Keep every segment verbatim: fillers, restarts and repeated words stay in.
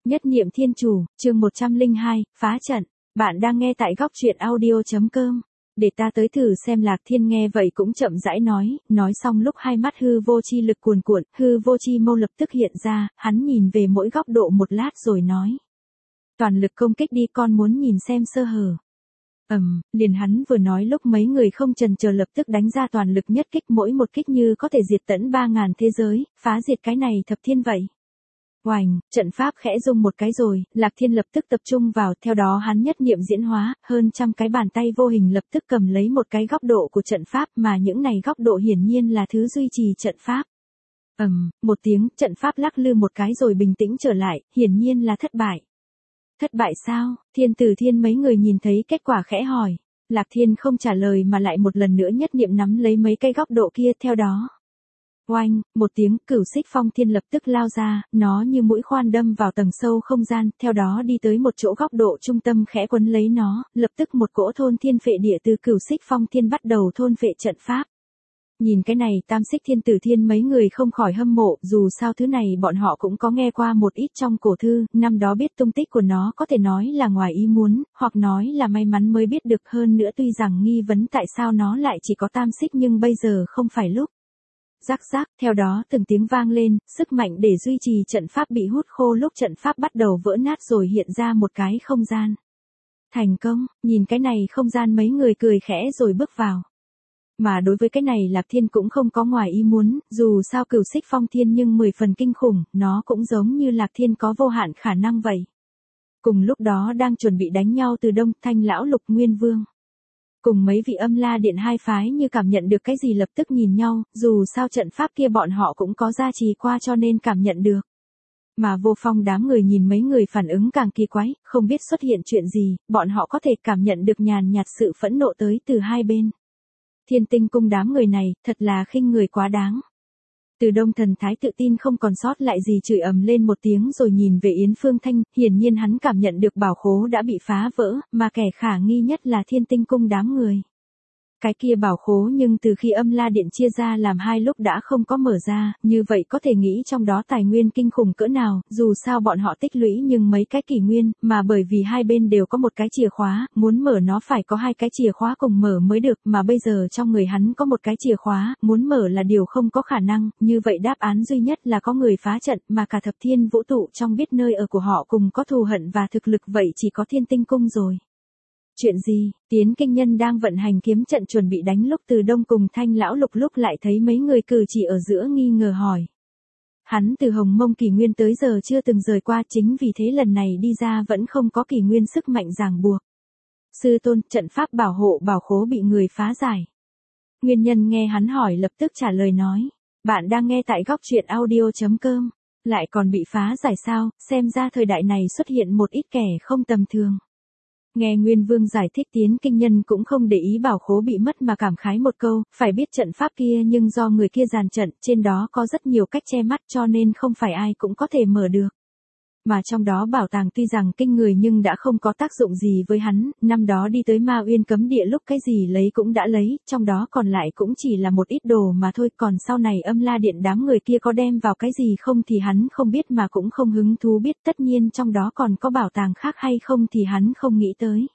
Nhất niệm thiên chủ, chương một trăm lẻ hai, phá trận. Bạn đang nghe tại góc truyện audio chấm com. Để ta tới thử xem. Lạc Thiên nghe vậy cũng chậm rãi nói, nói xong lúc hai mắt hư vô chi lực cuồn cuộn, hư vô chi mâu lập tức hiện ra, hắn nhìn về mỗi góc độ một lát rồi nói. Toàn lực công kích đi, con muốn nhìn xem sơ hở. Ầm, um, liền hắn vừa nói lúc mấy người không chần chờ lập tức đánh ra toàn lực nhất kích, mỗi một kích như có thể diệt tận ba ngàn thế giới, phá diệt cái này thập thiên vậy. Oành, trận pháp khẽ rung một cái rồi, Lạc Thiên lập tức tập trung vào, theo đó hắn nhất niệm diễn hóa, hơn trăm cái bàn tay vô hình lập tức cầm lấy một cái góc độ của trận pháp, mà những này góc độ hiển nhiên là thứ duy trì trận pháp. Ầm, um, một tiếng, trận pháp lắc lư một cái rồi bình tĩnh trở lại, hiển nhiên là thất bại. Thất bại sao? Thiên Tử Thiên mấy người nhìn thấy kết quả khẽ hỏi. Lạc Thiên không trả lời mà lại một lần nữa nhất niệm nắm lấy mấy cái góc độ kia, theo đó. Oanh, một tiếng, Cửu Xích Phong Thiên lập tức lao ra, nó như mũi khoan đâm vào tầng sâu không gian, theo đó đi tới một chỗ góc độ trung tâm khẽ quấn lấy nó, lập tức một cỗ thôn thiên phệ địa từ Cửu Xích Phong Thiên bắt đầu thôn phệ trận pháp. Nhìn cái này Tam Xích Thiên Tử Thiên mấy người không khỏi hâm mộ, dù sao thứ này bọn họ cũng có nghe qua một ít trong cổ thư, năm đó biết tung tích của nó có thể nói là ngoài ý muốn, hoặc nói là may mắn mới biết được, hơn nữa tuy rằng nghi vấn tại sao nó lại chỉ có tam xích nhưng bây giờ không phải lúc. Rắc rắc, theo đó từng tiếng vang lên, sức mạnh để duy trì trận pháp bị hút khô lúc trận pháp bắt đầu vỡ nát rồi hiện ra một cái không gian. Thành công, nhìn cái này không gian mấy người cười khẽ rồi bước vào. Mà đối với cái này Lạc Thiên cũng không có ngoài ý muốn, dù sao Cửu Xích Phong Thiên nhưng mười phần kinh khủng, nó cũng giống như Lạc Thiên có vô hạn khả năng vậy. Cùng lúc đó đang chuẩn bị đánh nhau từ Đông, Thanh Lão Lục Nguyên Vương. Cùng mấy vị Âm La Điện hai phái như cảm nhận được cái gì lập tức nhìn nhau, dù sao trận pháp kia bọn họ cũng có gia trì qua cho nên cảm nhận được. Mà Vô Phong đám người nhìn mấy người phản ứng càng kỳ quái, không biết xuất hiện chuyện gì, bọn họ có thể cảm nhận được nhàn nhạt sự phẫn nộ tới từ hai bên. Thiên Tinh Cung đám người này, thật là khinh người quá đáng. Từ Đông thần thái tự tin không còn sót lại gì chửi ầm lên một tiếng rồi nhìn về Yến Phương Thanh, hiển nhiên hắn cảm nhận được bảo khố đã bị phá vỡ, mà kẻ khả nghi nhất là Thiên Tinh Cung đám người. Cái kia bảo khố nhưng từ khi Âm La Điện chia ra làm hai lúc đã không có mở ra, như vậy có thể nghĩ trong đó tài nguyên kinh khủng cỡ nào, dù sao bọn họ tích lũy nhưng mấy cái kỷ nguyên, mà bởi vì hai bên đều có một cái chìa khóa, muốn mở nó phải có hai cái chìa khóa cùng mở mới được, mà bây giờ trong người hắn có một cái chìa khóa, muốn mở là điều không có khả năng, như vậy đáp án duy nhất là có người phá trận, mà cả thập thiên vũ trụ trong biết nơi ở của họ cùng có thù hận và thực lực vậy chỉ có Thiên Tinh Cung rồi. Chuyện gì? Tiến Kinh Nhân đang vận hành kiếm trận chuẩn bị đánh lúc Từ Đông cùng Thanh Lão Lục lúc lại thấy mấy người cử chỉ ở giữa nghi ngờ hỏi. Hắn từ Hồng Mông kỷ nguyên tới giờ chưa từng rời qua, chính vì thế lần này đi ra vẫn không có kỷ nguyên sức mạnh ràng buộc. Sư tôn, trận pháp bảo hộ bảo khố bị người phá giải. Nguyên Nhân nghe hắn hỏi lập tức trả lời nói. Bạn đang nghe tại góc truyện audio chấm com. Lại còn bị phá giải sao, xem ra thời đại này xuất hiện một ít kẻ không tầm thường. Nghe Nguyên Vương giải thích Tiến Kinh Nhân cũng không để ý bảo khố bị mất mà cảm khái một câu, phải biết trận pháp kia nhưng do người kia dàn trận, trên đó có rất nhiều cách che mắt cho nên không phải ai cũng có thể mở được. Mà trong đó bảo tàng tuy rằng kinh người nhưng đã không có tác dụng gì với hắn, năm đó đi tới Ma Uyên cấm địa lúc cái gì lấy cũng đã lấy, trong đó còn lại cũng chỉ là một ít đồ mà thôi, còn sau này Âm La Điện đám người kia có đem vào cái gì không thì hắn không biết mà cũng không hứng thú biết, tất nhiên trong đó còn có bảo tàng khác hay không thì hắn không nghĩ tới.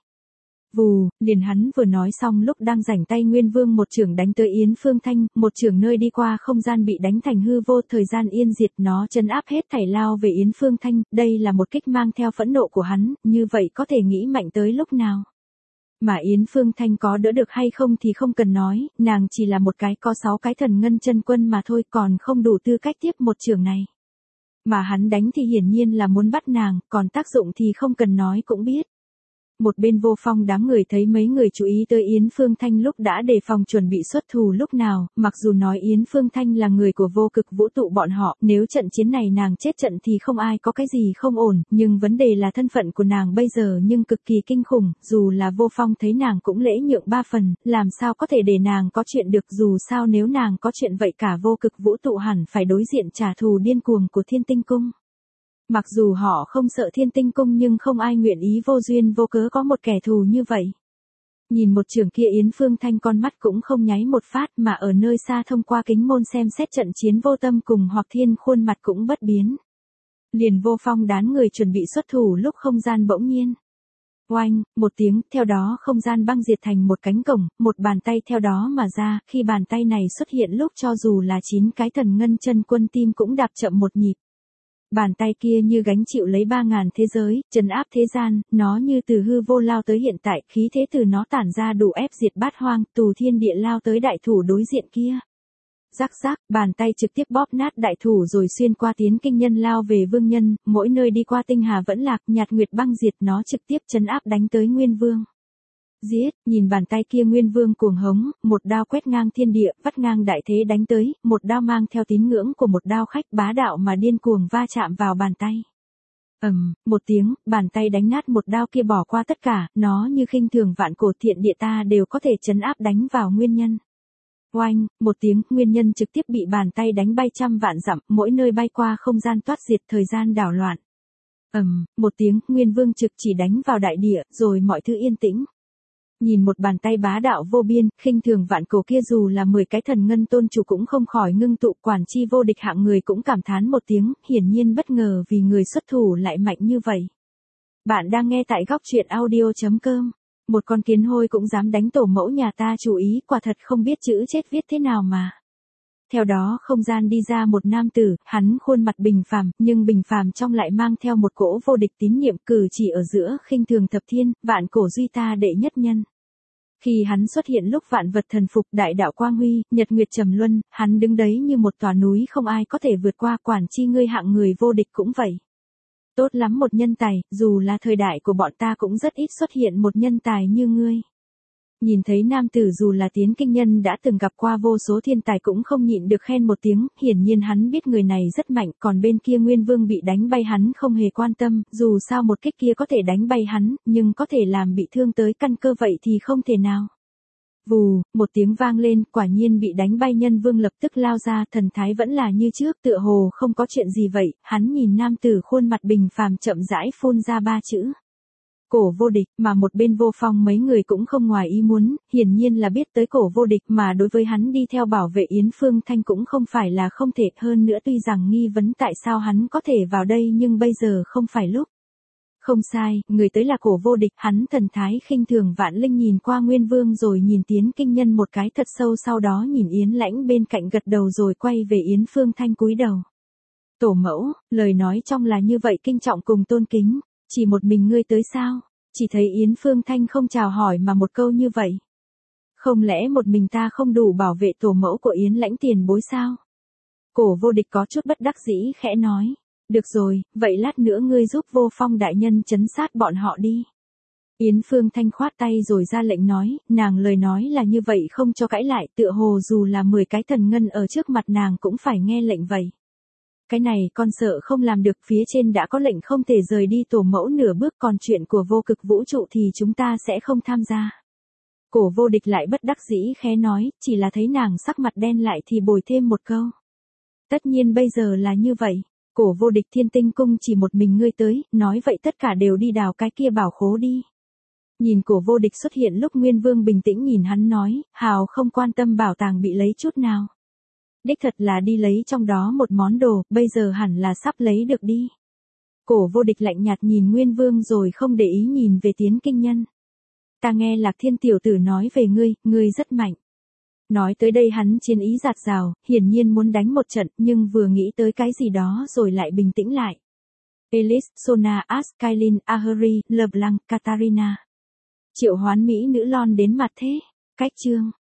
Vù, liền hắn vừa nói xong lúc đang rảnh tay Nguyên Vương một chưởng đánh tới Yến Phương Thanh, một chưởng nơi đi qua không gian bị đánh thành hư vô, thời gian yên diệt, nó chân áp hết thảy lao về Yến Phương Thanh, đây là một kích mang theo phẫn nộ của hắn, như vậy có thể nghĩ mạnh tới lúc nào. Mà Yến Phương Thanh có đỡ được hay không thì không cần nói, nàng chỉ là một cái có sáu cái thần ngân chân quân mà thôi, còn không đủ tư cách tiếp một chưởng này. Mà hắn đánh thì hiển nhiên là muốn bắt nàng, còn tác dụng thì không cần nói cũng biết. Một bên Vô Phong đám người thấy mấy người chú ý tới Yến Phương Thanh lúc đã đề phòng chuẩn bị xuất thù lúc nào, mặc dù nói Yến Phương Thanh là người của vô cực vũ trụ bọn họ, nếu trận chiến này nàng chết trận thì không ai có cái gì không ổn, nhưng vấn đề là thân phận của nàng bây giờ nhưng cực kỳ kinh khủng, dù là Vô Phong thấy nàng cũng lễ nhượng ba phần, làm sao có thể để nàng có chuyện được, dù sao nếu nàng có chuyện vậy cả vô cực vũ trụ hẳn phải đối diện trả thù điên cuồng của Thiên Tinh Cung. Mặc dù họ không sợ Thiên Tinh Cung nhưng không ai nguyện ý vô duyên vô cớ có một kẻ thù như vậy. Nhìn một trường kia Yến Phương Thanh con mắt cũng không nháy một phát mà ở nơi xa thông qua kính môn xem xét trận chiến Vô Tâm cùng Hoặc Thiên khuôn mặt cũng bất biến. Liền vô phong đán người chuẩn bị xuất thủ lúc không gian bỗng nhiên. Oanh, một tiếng, theo đó không gian băng diệt thành một cánh cổng, một bàn tay theo đó mà ra, khi bàn tay này xuất hiện lúc cho dù là chín cái thần ngân chân quân tim cũng đạp chậm một nhịp. Bàn tay kia như gánh chịu lấy ba ngàn thế giới, trấn áp thế gian, nó như từ hư vô lao tới hiện tại, khí thế từ nó tản ra đủ ép diệt bát hoang, tù thiên địa lao tới đại thủ đối diện kia. Rắc rắc, bàn tay trực tiếp bóp nát đại thủ rồi xuyên qua tiến kinh nhân lao về vương nhân, mỗi nơi đi qua tinh hà vẫn lạc, nhạt nguyệt băng diệt, nó trực tiếp trấn áp đánh tới nguyên vương. Giết, nhìn bàn tay kia nguyên vương cuồng hống, một đao quét ngang thiên địa, vắt ngang đại thế đánh tới, một đao mang theo tín ngưỡng của một đao khách bá đạo mà điên cuồng va chạm vào bàn tay. Ầm, um, một tiếng, bàn tay đánh nát một đao kia bỏ qua tất cả, nó như khinh thường vạn cổ thiện địa ta đều có thể trấn áp đánh vào nguyên nhân. Oanh, một tiếng, nguyên nhân trực tiếp bị bàn tay đánh bay trăm vạn dặm, mỗi nơi bay qua không gian toát diệt, thời gian đảo loạn. Ầm, um, một tiếng, nguyên vương trực chỉ đánh vào đại địa, rồi mọi thứ yên tĩnh. Nhìn một bàn tay bá đạo vô biên, khinh thường vạn cổ kia dù là mười cái thần ngân tôn chủ cũng không khỏi ngưng tụ, quản chi vô địch hạng người cũng cảm thán một tiếng, hiển nhiên bất ngờ vì người xuất thủ lại mạnh như vậy. Bạn đang nghe tại góc truyện audio chấm com. Một con kiến hôi cũng dám đánh tổ mẫu nhà ta, chú ý, quả thật không biết chữ chết viết thế nào mà. Theo đó không gian đi ra một nam tử, hắn khuôn mặt bình phàm, nhưng bình phàm trong lại mang theo một cỗ vô địch tín nhiệm, cử chỉ ở giữa khinh thường thập thiên, vạn cổ duy ta đệ nhất nhân. Khi hắn xuất hiện lúc vạn vật thần phục, đại đạo quang huy, nhật nguyệt trầm luân, hắn đứng đấy như một tòa núi không ai có thể vượt qua, quản chi ngươi hạng người vô địch cũng vậy. Tốt lắm một nhân tài, dù là thời đại của bọn ta cũng rất ít xuất hiện một nhân tài như ngươi. Nhìn thấy nam tử dù là tiến kinh nhân đã từng gặp qua vô số thiên tài cũng không nhịn được khen một tiếng, hiển nhiên hắn biết người này rất mạnh, còn bên kia nguyên vương bị đánh bay hắn không hề quan tâm, dù sao một kích kia có thể đánh bay hắn, nhưng có thể làm bị thương tới căn cơ vậy thì không thể nào. Vù, một tiếng vang lên, quả nhiên bị đánh bay nhân vương lập tức lao ra, thần thái vẫn là như trước, tựa hồ không có chuyện gì vậy, hắn nhìn nam tử khuôn mặt bình phàm chậm rãi phun ra ba chữ. Cổ vô địch, mà một bên vô phong mấy người cũng không ngoài ý muốn, hiển nhiên là biết tới cổ vô địch mà đối với hắn đi theo bảo vệ Yến Phương Thanh cũng không phải là không thể, hơn nữa tuy rằng nghi vấn tại sao hắn có thể vào đây nhưng bây giờ không phải lúc. Không sai, người tới là cổ vô địch, hắn thần thái khinh thường vạn linh nhìn qua nguyên vương rồi nhìn tiến kinh nhân một cái thật sâu, sau đó nhìn Yến Lãnh bên cạnh gật đầu rồi quay về Yến Phương Thanh cúi đầu. Tổ mẫu, lời nói trong là như vậy kinh trọng cùng tôn kính. Chỉ một mình ngươi tới sao? Chỉ thấy Yến Phương Thanh không chào hỏi mà một câu như vậy. Không lẽ một mình ta không đủ bảo vệ tổ mẫu của Yến Lãnh tiền bối sao? Cổ vô địch có chút bất đắc dĩ khẽ nói. Được rồi, vậy lát nữa ngươi giúp vô phong đại nhân trấn sát bọn họ đi. Yến Phương Thanh khoát tay rồi ra lệnh nói, nàng lời nói là như vậy không cho cãi lại, tựa hồ dù là mười cái thần ngân ở trước mặt nàng cũng phải nghe lệnh vậy. Cái này con sợ không làm được, phía trên đã có lệnh không thể rời đi tổ mẫu nửa bước, còn chuyện của vô cực vũ trụ thì chúng ta sẽ không tham gia. Cổ vô địch lại bất đắc dĩ khẽ nói, chỉ là thấy nàng sắc mặt đen lại thì bồi thêm một câu. Tất nhiên bây giờ là như vậy, cổ vô địch thiên tinh cung chỉ một mình ngươi tới, nói vậy tất cả đều đi đào cái kia bảo khố đi. Nhìn cổ vô địch xuất hiện lúc Nguyên Vương bình tĩnh nhìn hắn nói, hào không quan tâm bảo tàng bị lấy chút nào. Đích thật là đi lấy trong đó một món đồ, bây giờ hẳn là sắp lấy được đi. Cổ vô địch lạnh nhạt nhìn Nguyên Vương rồi không để ý nhìn về tiến kinh nhân. Ta nghe Lạc Thiên tiểu tử nói về ngươi, ngươi rất mạnh. Nói tới đây hắn chiến ý dạt dào, hiển nhiên muốn đánh một trận, nhưng vừa nghĩ tới cái gì đó rồi lại bình tĩnh lại. Elis, Sona, Askylin, Ahuri, LeBlanc, Katarina. Triệu hoán mỹ nữ lon đến mặt thế. Cách chương.